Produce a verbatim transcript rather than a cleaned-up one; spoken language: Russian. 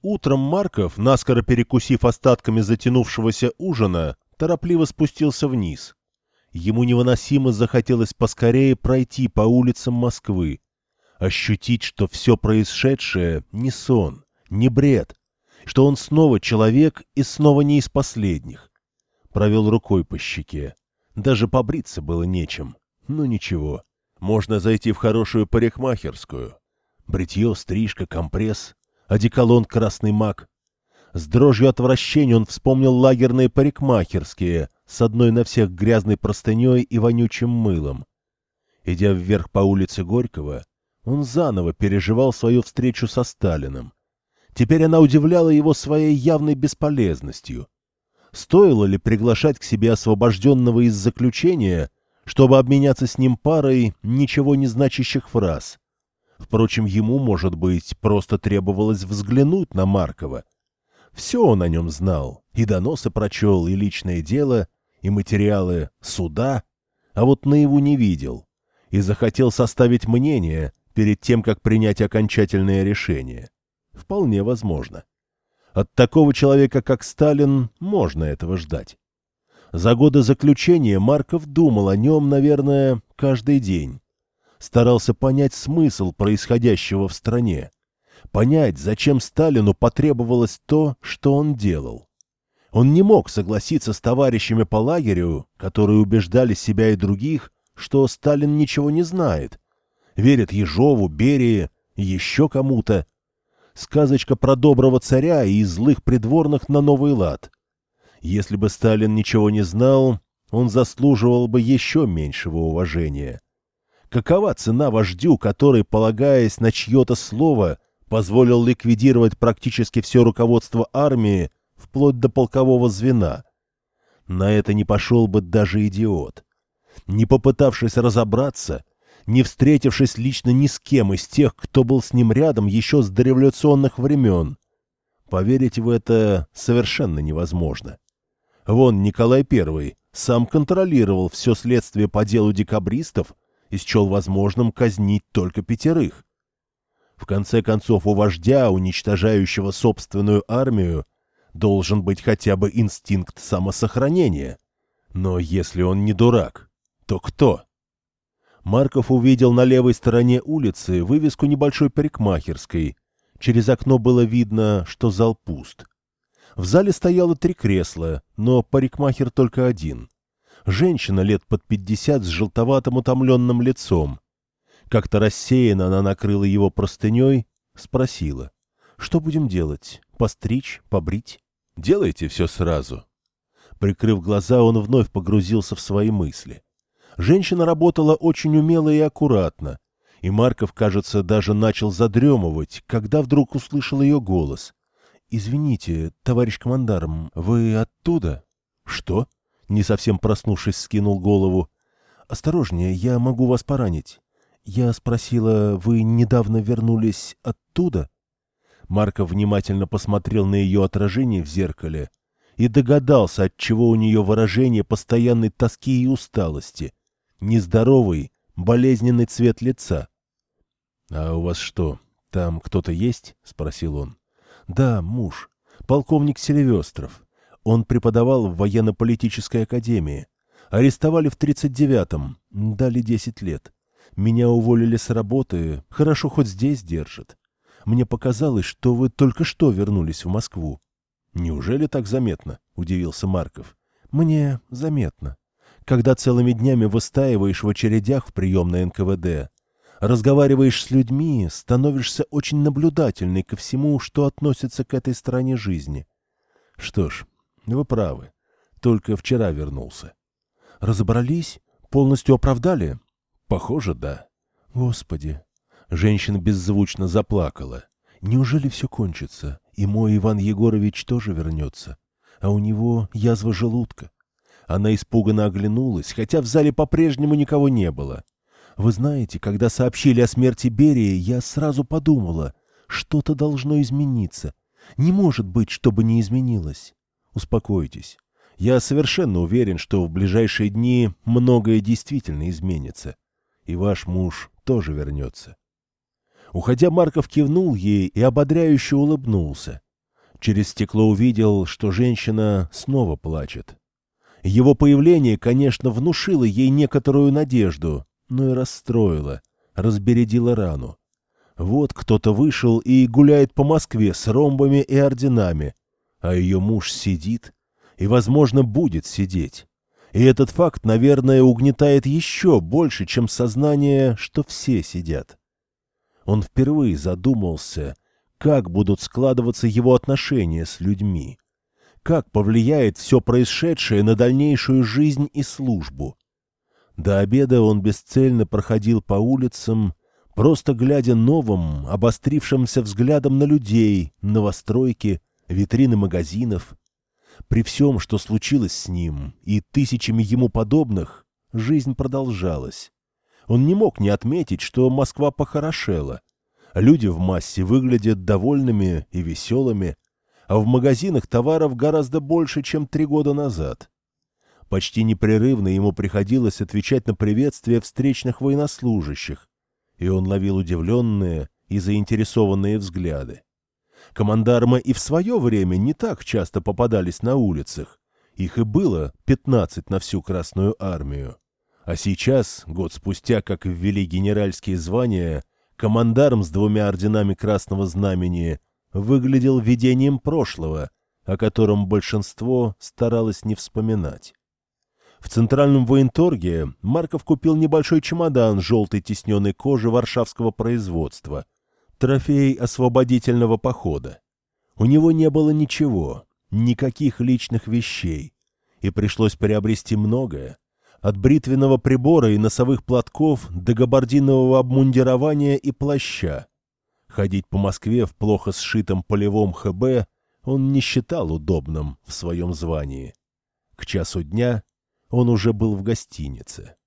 Утром Марков, наскоро перекусив остатками затянувшегося ужина, торопливо спустился вниз. Ему невыносимо захотелось поскорее пройти по улицам Москвы, ощутить, что все происшедшее не сон, не бред, что он снова человек и снова не из последних. Провел рукой по щеке. Даже побриться было нечем. Ну ничего, можно зайти в хорошую парикмахерскую. Бритье, стрижка, компресс, одеколон «Красный мак». С дрожью отвращения он вспомнил лагерные парикмахерские с одной на всех грязной простыней и вонючим мылом. Идя вверх по улице Горького, он заново переживал свою встречу со Сталиным. Теперь она удивляла его своей явной бесполезностью. Стоило ли приглашать к себе освобожденного из заключения, чтобы обменяться с ним парой ничего не значащих фраз? Впрочем, ему, может быть, просто требовалось взглянуть на Маркова. Все он о нем знал, и доносы прочел, и личное дело, и материалы суда, а вот наяву не видел, и захотел составить мнение перед тем, как принять окончательное решение. Вполне возможно. От такого человека, как Сталин, можно этого ждать. За годы заключения Марков думал о нем, наверное, каждый день. Старался понять смысл происходящего в стране. Понять, зачем Сталину потребовалось то, что он делал. Он не мог согласиться с товарищами по лагерю, которые убеждали себя и других, что Сталин ничего не знает. Верят Ежову, Берии, еще кому-то. Сказочка про доброго царя и злых придворных на новый лад. Если бы Сталин ничего не знал, он заслуживал бы еще меньшего уважения. Какова цена вождю, который, полагаясь на чье-то слово, позволил ликвидировать практически все руководство армии, вплоть до полкового звена? На это не пошел бы даже идиот. Не попытавшись разобраться, не встретившись лично ни с кем из тех, кто был с ним рядом еще с дореволюционных времен, поверить в это совершенно невозможно. Вон Николай Первый сам контролировал все следствие по делу декабристов и счел возможным казнить только пятерых. В конце концов, у вождя, уничтожающего собственную армию, должен быть хотя бы инстинкт самосохранения. Но если он не дурак, то кто? Марков увидел на левой стороне улицы вывеску небольшой парикмахерской. Через окно было видно, что зал пуст. В зале стояло три кресла, но парикмахер только один. Женщина лет под пятьдесят с желтоватым утомленным лицом. Как-то рассеянно она накрыла его простыней, спросила: «Что будем делать? Постричь? Побрить?» «Делайте все сразу». Прикрыв глаза, он вновь погрузился в свои мысли. Женщина работала очень умело и аккуратно, и Марков, кажется, даже начал задремывать, когда вдруг услышал ее голос. «Извините, товарищ командарм, вы оттуда?» «Что?» — не совсем проснувшись, скинул голову. «Осторожнее, я могу вас поранить. Я спросила, вы недавно вернулись оттуда?» Марков внимательно посмотрел на ее отражение в зеркале и догадался, отчего у нее выражение постоянной тоски и усталости. Нездоровый, болезненный цвет лица. «А у вас что, там кто-то есть?» — спросил он. «Да, муж. Полковник Селивестров. Он преподавал в военно-политической академии. Арестовали в тридцать девятом, дали десять лет. Меня уволили с работы, хорошо хоть здесь держат. Мне показалось, что вы только что вернулись в Москву». «Неужели так заметно?» — удивился Марков. «Мне заметно. Когда целыми днями выстаиваешь в очередях в приемной эн ка вэ дэ, разговариваешь с людьми, становишься очень наблюдательный ко всему, что относится к этой стороне жизни». «Что ж, вы правы. Только вчера вернулся». «Разобрались? Полностью оправдали?» «Похоже, да». «Господи!» Женщина беззвучно заплакала. «Неужели все кончится, и мой Иван Егорович тоже вернется? А у него язва желудка». Она испуганно оглянулась, хотя в зале по-прежнему никого не было. «Вы знаете, когда сообщили о смерти Берии, я сразу подумала, что-то должно измениться. Не может быть, чтобы не изменилось. Успокойтесь. Я совершенно уверен, что в ближайшие дни многое действительно изменится. И ваш муж тоже вернется». Уходя, Марков кивнул ей и ободряюще улыбнулся. Через стекло увидел, что женщина снова плачет. Его появление, конечно, внушило ей некоторую надежду, но и расстроило, разбередило рану. Вот кто-то вышел и гуляет по Москве с ромбами и орденами, а ее муж сидит и, возможно, будет сидеть. И этот факт, наверное, угнетает еще больше, чем сознание, что все сидят. Он впервые задумался, как будут складываться его отношения с людьми, как повлияет все происшедшее на дальнейшую жизнь и службу. До обеда он бесцельно проходил по улицам, просто глядя новым, обострившимся взглядом на людей, новостройки, витрины магазинов. При всем, что случилось с ним и тысячами ему подобных, жизнь продолжалась. Он не мог не отметить, что Москва похорошела. Люди в массе выглядят довольными и веселыми, а в магазинах товаров гораздо больше, чем три года назад. Почти непрерывно ему приходилось отвечать на приветствия встречных военнослужащих, и он ловил удивленные и заинтересованные взгляды. Командармы и в свое время не так часто попадались на улицах, их и было пятнадцать на всю Красную армию. А сейчас, год спустя, как ввели генеральские звания, командарм с двумя орденами Красного Знамени выглядел видением прошлого, о котором большинство старалось не вспоминать. В центральном военторге Марков купил небольшой чемодан желтой тисненной кожи варшавского производства, трофей освободительного похода. У него не было ничего, никаких личных вещей, и пришлось приобрести многое, от бритвенного прибора и носовых платков до габардинового обмундирования и плаща. Ходить по Москве в плохо сшитом полевом ХБ он не считал удобным в своем звании. К часу дня он уже был в гостинице.